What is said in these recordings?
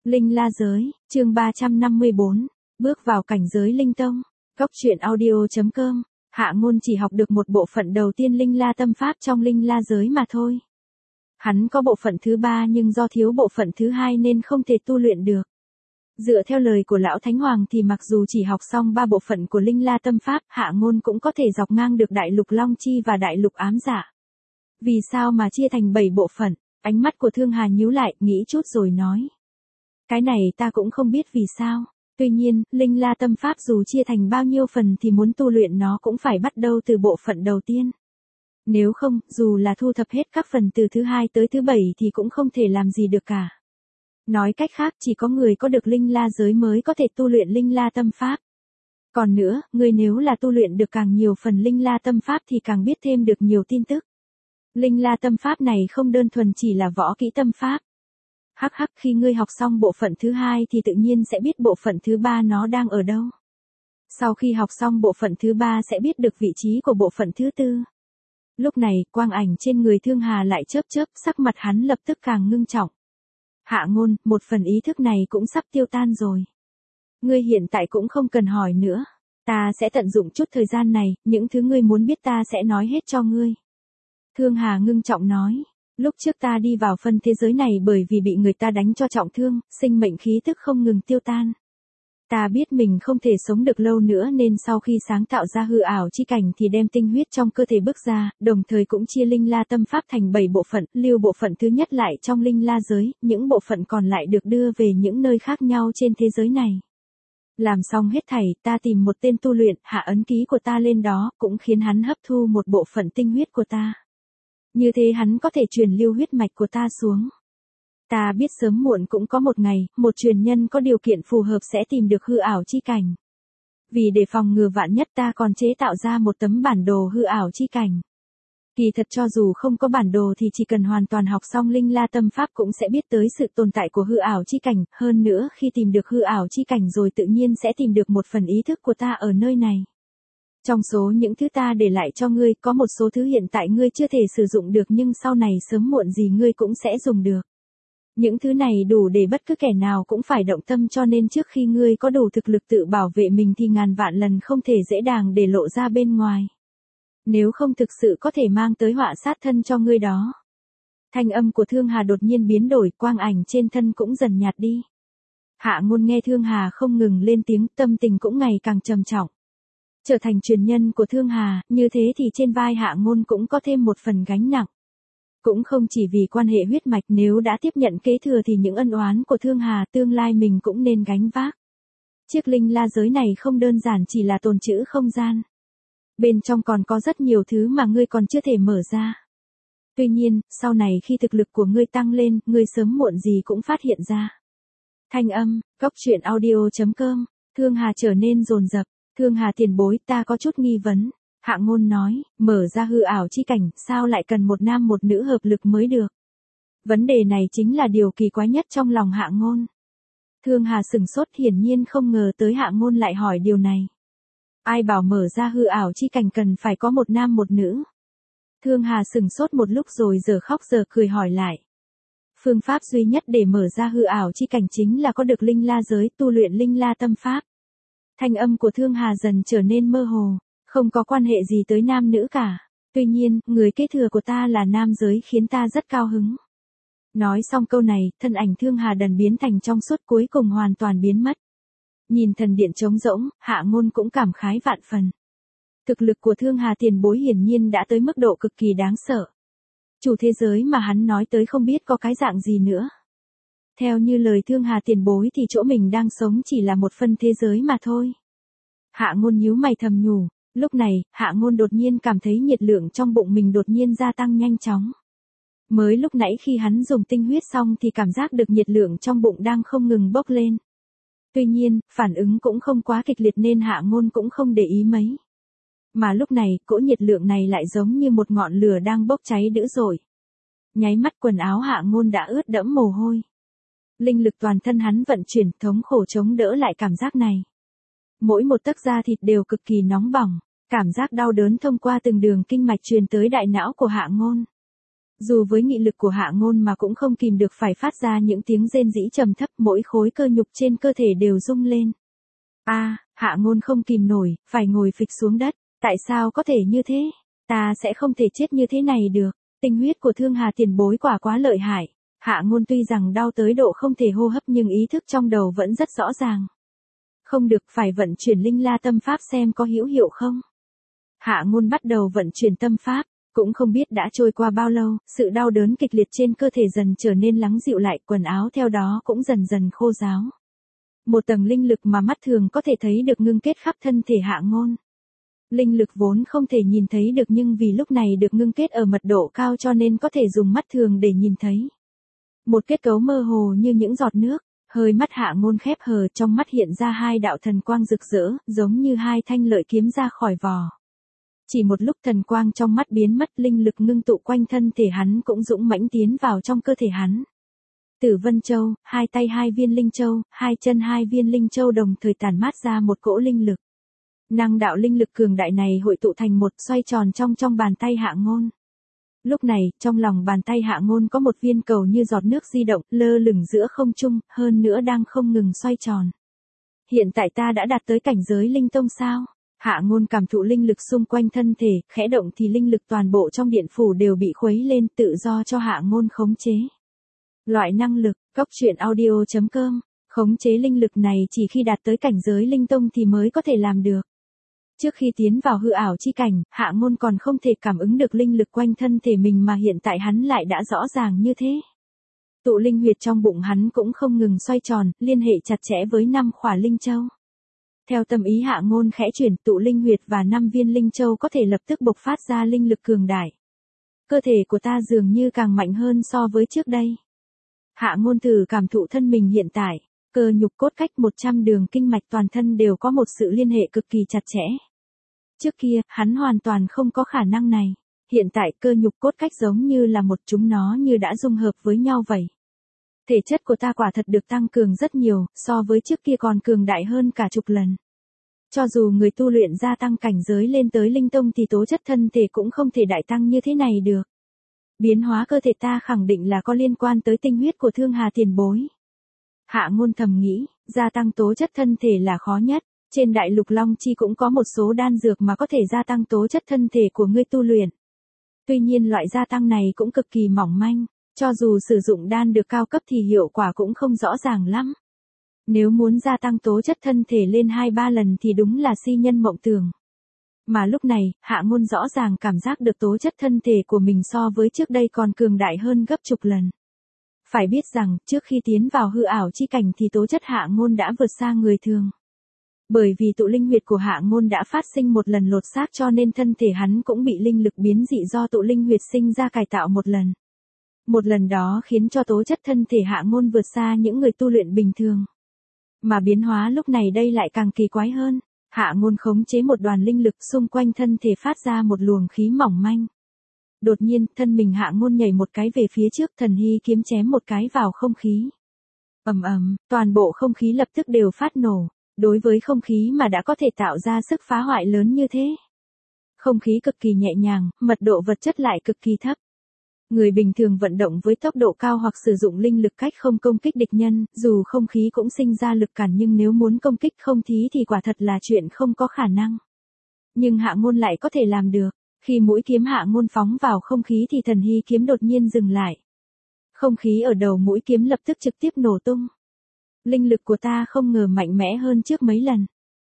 Linh La Giới, chương 354, bước vào cảnh giới linh tông. Góc truyện audio.com. Hạ Ngôn chỉ học được một bộ phận đầu tiên Linh La Tâm Pháp trong Linh La Giới mà thôi. Hắn có bộ phận thứ 3 nhưng do thiếu bộ phận thứ 2 nên không thể tu luyện được. Dựa theo lời của Lão Thánh Hoàng thì mặc dù chỉ học xong 3 bộ phận của Linh La Tâm Pháp, Hạ Ngôn cũng có thể dọc ngang được Đại Lục Long Chi và Đại Lục Ám Dạ. Vì sao mà chia thành 7 bộ phận? Ánh mắt của Thương Hà nhíu lại, nghĩ chút rồi nói. Cái này ta cũng không biết vì sao. Tuy nhiên, Linh La Tâm Pháp dù chia thành bao nhiêu phần thì muốn tu luyện nó cũng phải bắt đầu từ bộ phận đầu tiên. Nếu không, dù là thu thập hết các phần từ thứ 2 tới thứ 7 thì cũng không thể làm gì được cả. Nói cách khác, chỉ có người có được Linh La Giới mới có thể tu luyện Linh La Tâm Pháp. Còn nữa, người nếu là tu luyện được càng nhiều phần Linh La Tâm Pháp thì càng biết thêm được nhiều tin tức. Linh La Tâm Pháp này không đơn thuần chỉ là võ kỹ tâm pháp. Khi ngươi học xong bộ phận thứ 2 thì tự nhiên sẽ biết bộ phận thứ 3 nó đang ở đâu. Sau khi học xong bộ phận thứ 3 sẽ biết được vị trí của bộ phận thứ 4. Lúc này, quang ảnh trên người Thương Hà lại chớp chớp, sắc mặt hắn lập tức càng ngưng trọng. Hạ Ngôn, một phần ý thức này cũng sắp tiêu tan rồi. Ngươi hiện tại cũng không cần hỏi nữa. Ta sẽ tận dụng chút thời gian này, những thứ ngươi muốn biết ta sẽ nói hết cho ngươi. Thương Hà ngưng trọng nói. Lúc trước ta đi vào phân thế giới này bởi vì bị người ta đánh cho trọng thương, sinh mệnh khí tức không ngừng tiêu tan. Ta biết mình không thể sống được lâu nữa nên sau khi sáng tạo ra hư ảo chi cảnh thì đem tinh huyết trong cơ thể bước ra, đồng thời cũng chia Linh La Tâm Pháp thành 7 bộ phận, lưu bộ phận thứ nhất lại trong Linh La Giới, những bộ phận còn lại được đưa về những nơi khác nhau trên thế giới này. Làm xong hết thảy, ta tìm một tên tu luyện, hạ ấn ký của ta lên đó, cũng khiến hắn hấp thu một bộ phận tinh huyết của ta. Như thế hắn có thể truyền lưu huyết mạch của ta xuống. Ta biết sớm muộn cũng có một ngày, một truyền nhân có điều kiện phù hợp sẽ tìm được hư ảo chi cảnh. Vì để phòng ngừa vạn nhất ta còn chế tạo ra một tấm bản đồ hư ảo chi cảnh. Kỳ thật cho dù không có bản đồ thì chỉ cần hoàn toàn học xong Linh La Tâm Pháp cũng sẽ biết tới sự tồn tại của hư ảo chi cảnh, hơn nữa khi tìm được hư ảo chi cảnh rồi tự nhiên sẽ tìm được một phần ý thức của ta ở nơi này. Trong số những thứ ta để lại cho ngươi, có một số thứ hiện tại ngươi chưa thể sử dụng được nhưng sau này sớm muộn gì ngươi cũng sẽ dùng được. Những thứ này đủ để bất cứ kẻ nào cũng phải động tâm cho nên trước khi ngươi có đủ thực lực tự bảo vệ mình thì ngàn vạn lần không thể dễ dàng để lộ ra bên ngoài. Nếu không thực sự có thể mang tới họa sát thân cho ngươi đó. Thanh âm của Thương Hà đột nhiên biến đổi, quang ảnh trên thân cũng dần nhạt đi. Hạ Ngôn nghe Thương Hà không ngừng lên tiếng, tâm tình cũng ngày càng trầm trọng. Trở thành truyền nhân của Thương Hà, như thế thì trên vai Hạ Ngôn cũng có thêm một phần gánh nặng. Cũng không chỉ vì quan hệ huyết mạch, nếu đã tiếp nhận kế thừa thì những ân oán của Thương Hà tương lai mình cũng nên gánh vác. Chiếc Linh La Giới này không đơn giản chỉ là tồn trữ không gian. Bên trong còn có rất nhiều thứ mà ngươi còn chưa thể mở ra. Tuy nhiên, sau này khi thực lực của ngươi tăng lên, ngươi sớm muộn gì cũng phát hiện ra. Thanh âm, góc truyện audio.com, Thương Hà trở nên dồn dập. Thương Hà tiền bối, ta có chút nghi vấn. Hạ Ngôn nói, mở ra hư ảo chi cảnh, sao lại cần một nam một nữ hợp lực mới được? Vấn đề này chính là điều kỳ quái nhất trong lòng Hạ Ngôn. Thương Hà sửng sốt, hiển nhiên không ngờ tới Hạ Ngôn lại hỏi điều này. Ai bảo mở ra hư ảo chi cảnh cần phải có một nam một nữ? Thương Hà sửng sốt một lúc rồi giờ khóc giờ cười hỏi lại. Phương pháp duy nhất để mở ra hư ảo chi cảnh chính là có được Linh La Giới, tu luyện Linh La Tâm Pháp. Thanh âm của Thương Hà dần trở nên mơ hồ, không có quan hệ gì tới nam nữ cả. Tuy nhiên, người kế thừa của ta là nam giới khiến ta rất cao hứng. Nói xong câu này, thân ảnh Thương Hà dần biến thành trong suốt cuối cùng hoàn toàn biến mất. Nhìn thần điện trống rỗng, Hạ Ngôn cũng cảm khái vạn phần. Thực lực của Thương Hà tiền bối hiển nhiên đã tới mức độ cực kỳ đáng sợ. Chủ thế giới mà hắn nói tới không biết có cái dạng gì nữa. Theo như lời Thương Hà tiền bối thì chỗ mình đang sống chỉ là một phân thế giới mà thôi. Hạ Ngôn nhíu mày thầm nhủ, lúc này, Hạ Ngôn đột nhiên cảm thấy nhiệt lượng trong bụng mình đột nhiên gia tăng nhanh chóng. Mới lúc nãy khi hắn dùng tinh huyết xong thì cảm giác được nhiệt lượng trong bụng đang không ngừng bốc lên. Tuy nhiên, phản ứng cũng không quá kịch liệt nên Hạ Ngôn cũng không để ý mấy. Mà lúc này, cỗ nhiệt lượng này lại giống như một ngọn lửa đang bốc cháy dữ dội. Nháy mắt quần áo Hạ Ngôn đã ướt đẫm mồ hôi. Linh lực toàn thân hắn vận chuyển, thống khổ chống đỡ lại cảm giác này. Mỗi một tấc da thịt đều cực kỳ nóng bỏng, cảm giác đau đớn thông qua từng đường kinh mạch truyền tới đại não của Hạ Ngôn. Dù với nghị lực của Hạ Ngôn mà cũng không kìm được phải phát ra những tiếng rên rỉ trầm thấp, mỗi khối cơ nhục trên cơ thể đều rung lên. Hạ Ngôn không kìm nổi, phải ngồi phịch xuống đất. Tại sao có thể như thế? Ta sẽ không thể chết như thế này được. Tinh huyết của Thương Hà tiền bối quả quá lợi hại. Hạ Ngôn tuy rằng đau tới độ không thể hô hấp nhưng ý thức trong đầu vẫn rất rõ ràng. Không được, phải vận chuyển linh la tâm pháp xem có hữu hiệu không. Hạ Ngôn bắt đầu vận chuyển tâm pháp, cũng không biết đã trôi qua bao lâu, sự đau đớn kịch liệt trên cơ thể dần trở nên lắng dịu lại, quần áo theo đó cũng dần dần khô ráo. Một tầng linh lực mà mắt thường có thể thấy được ngưng kết khắp thân thể Hạ Ngôn. Linh lực vốn không thể nhìn thấy được nhưng vì lúc này được ngưng kết ở mật độ cao cho nên có thể dùng mắt thường để nhìn thấy. Một kết cấu mơ hồ như những giọt nước, hơi mắt Hạ Ngôn khép hờ, trong mắt hiện ra hai đạo thần quang rực rỡ, giống như hai thanh lợi kiếm ra khỏi vỏ. Chỉ một lúc thần quang trong mắt biến mất, linh lực ngưng tụ quanh thân thể hắn cũng dũng mãnh tiến vào trong cơ thể hắn. Tử Vân Châu, hai tay hai viên linh châu, hai chân hai viên linh châu đồng thời tản mát ra một cỗ linh lực. Năng đạo linh lực cường đại này hội tụ thành một, xoay tròn trong bàn tay Hạ Ngôn. Lúc này, trong lòng bàn tay Hạ Ngôn có một viên cầu như giọt nước di động, lơ lửng giữa không trung, hơn nữa đang không ngừng xoay tròn. Hiện tại ta đã đạt tới cảnh giới linh tông sao? Hạ Ngôn cảm thụ linh lực xung quanh thân thể, khẽ động thì linh lực toàn bộ trong điện phủ đều bị khuấy lên, tự do cho Hạ Ngôn khống chế. Loại năng lực, Cốc Truyện Audio.com, khống chế linh lực này chỉ khi đạt tới cảnh giới linh tông thì mới có thể làm được. Trước khi tiến vào hư ảo chi cảnh, Hạ Ngôn còn không thể cảm ứng được linh lực quanh thân thể mình mà hiện tại hắn lại đã rõ ràng như thế. Tụ linh huyệt trong bụng hắn cũng không ngừng xoay tròn, liên hệ chặt chẽ với 5 khỏa linh châu. Theo tâm ý Hạ Ngôn khẽ chuyển, tụ linh huyệt và 5 viên linh châu có thể lập tức bộc phát ra linh lực cường đại. Cơ thể của ta dường như càng mạnh hơn so với trước đây. Hạ Ngôn thử cảm thụ thân mình hiện tại, cơ nhục cốt cách 100 đường kinh mạch toàn thân đều có một sự liên hệ cực kỳ chặt chẽ. Trước kia, hắn hoàn toàn không có khả năng này. Hiện tại cơ nhục cốt cách giống như là một, chúng nó như đã dung hợp với nhau vậy. Thể chất của ta quả thật được tăng cường rất nhiều, so với trước kia còn cường đại hơn cả chục lần. Cho dù người tu luyện gia tăng cảnh giới lên tới linh tông thì tố chất thân thể cũng không thể đại tăng như thế này được. Biến hóa cơ thể ta khẳng định là có liên quan tới tinh huyết của Thương Hà tiền bối. Hạ Ngôn thầm nghĩ, gia tăng tố chất thân thể là khó nhất. Trên đại lục Long Chi cũng có một số đan dược mà có thể gia tăng tố chất thân thể của ngươi tu luyện. Tuy nhiên loại gia tăng này cũng cực kỳ mỏng manh, cho dù sử dụng đan được cao cấp thì hiệu quả cũng không rõ ràng lắm. Nếu muốn gia tăng tố chất thân thể lên 2-3 lần thì đúng là si nhân mộng tưởng. Mà lúc này, Hạ Ngôn rõ ràng cảm giác được tố chất thân thể của mình so với trước đây còn cường đại hơn gấp chục lần. Phải biết rằng, trước khi tiến vào hư ảo chi cảnh thì tố chất Hạ Ngôn đã vượt xa người thường. Bởi vì tụ linh huyệt của Hạ Ngôn đã phát sinh một lần lột xác cho nên thân thể hắn cũng bị linh lực biến dị do tụ linh huyệt sinh ra cải tạo một lần. Một lần đó khiến cho tố chất thân thể Hạ Ngôn vượt xa những người tu luyện bình thường. Mà biến hóa lúc này đây lại càng kỳ quái hơn. Hạ Ngôn khống chế một đoàn linh lực xung quanh thân thể phát ra một luồng khí mỏng manh. Đột nhiên, thân mình Hạ Ngôn nhảy một cái về phía trước, thần hy kiếm chém một cái vào không khí. Ầm ầm, toàn bộ không khí lập tức đều phát nổ. Đối với không khí mà đã có thể tạo ra sức phá hoại lớn như thế. Không khí cực kỳ nhẹ nhàng, mật độ vật chất lại cực kỳ thấp. Người bình thường vận động với tốc độ cao hoặc sử dụng linh lực cách không công kích địch nhân, dù không khí cũng sinh ra lực cản nhưng nếu muốn công kích không khí thì quả thật là chuyện không có khả năng. Nhưng Hạ Ngôn lại có thể làm được. Khi mũi kiếm Hạ Ngôn phóng vào không khí thì thần hy kiếm đột nhiên dừng lại. Không khí ở đầu mũi kiếm lập tức trực tiếp nổ tung. Linh lực của ta không ngờ mạnh mẽ hơn trước mấy lần.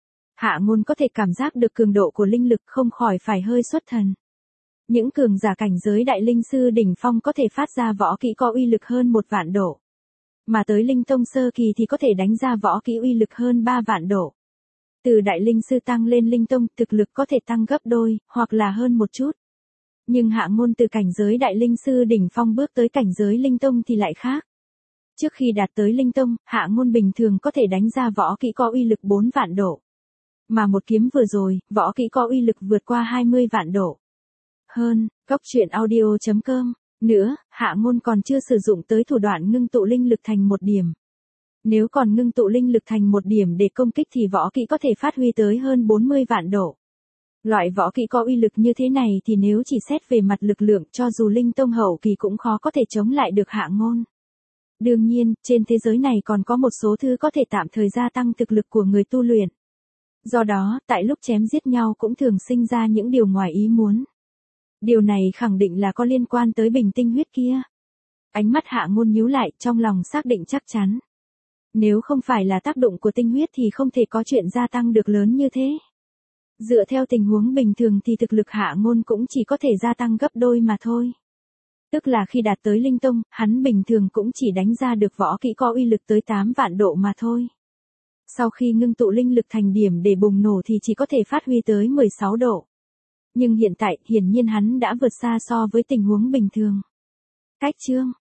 Hạ Ngôn có thể cảm giác được cường độ của linh lực không khỏi phải hơi xuất thần. Những cường giả cảnh giới đại linh sư đỉnh phong có thể phát ra võ kỹ có uy lực hơn 1 vạn độ. Mà tới linh tông sơ kỳ thì có thể đánh ra võ kỹ uy lực hơn 3 vạn độ. Từ đại linh sư tăng lên linh tông, thực lực có thể tăng gấp đôi, hoặc là hơn một chút. Nhưng Hạ Ngôn từ cảnh giới đại linh sư đỉnh phong bước tới cảnh giới linh tông thì lại khác. Trước khi đạt tới linh tông, Hạ Ngôn bình thường có thể đánh ra võ kỹ có uy lực 4 vạn độ. Mà một kiếm vừa rồi, võ kỹ có uy lực vượt qua 20 vạn độ. Hơn, Cốc Truyện Audio.com. Nữa, Hạ Ngôn còn chưa sử dụng tới thủ đoạn ngưng tụ linh lực thành 1 điểm. Nếu còn ngưng tụ linh lực thành 1 điểm để công kích thì võ kỹ có thể phát huy tới hơn 40 vạn độ. Loại võ kỹ có uy lực như thế này thì nếu chỉ xét về mặt lực lượng cho dù linh tông hậu kỳ cũng khó có thể chống lại được Hạ Ngôn. Đương nhiên, trên thế giới này còn có một số thứ có thể tạm thời gia tăng thực lực của người tu luyện. Do đó, tại lúc chém giết nhau cũng thường sinh ra những điều ngoài ý muốn. Điều này khẳng định là có liên quan tới bình tinh huyết kia. Ánh mắt Hạ Ngôn nhíu lại, trong lòng xác định chắc chắn. Nếu không phải là tác động của tinh huyết thì không thể có chuyện gia tăng được lớn như thế. Dựa theo tình huống bình thường thì thực lực Hạ Ngôn cũng chỉ có thể gia tăng gấp đôi mà thôi. Tức là khi đạt tới linh tông, hắn bình thường cũng chỉ đánh ra được võ kỹ có uy lực tới 8 vạn độ mà thôi. Sau khi ngưng tụ linh lực thành điểm để bùng nổ thì chỉ có thể phát huy tới 16 độ. Nhưng hiện tại, hiển nhiên hắn đã vượt xa so với tình huống bình thường. Cách chương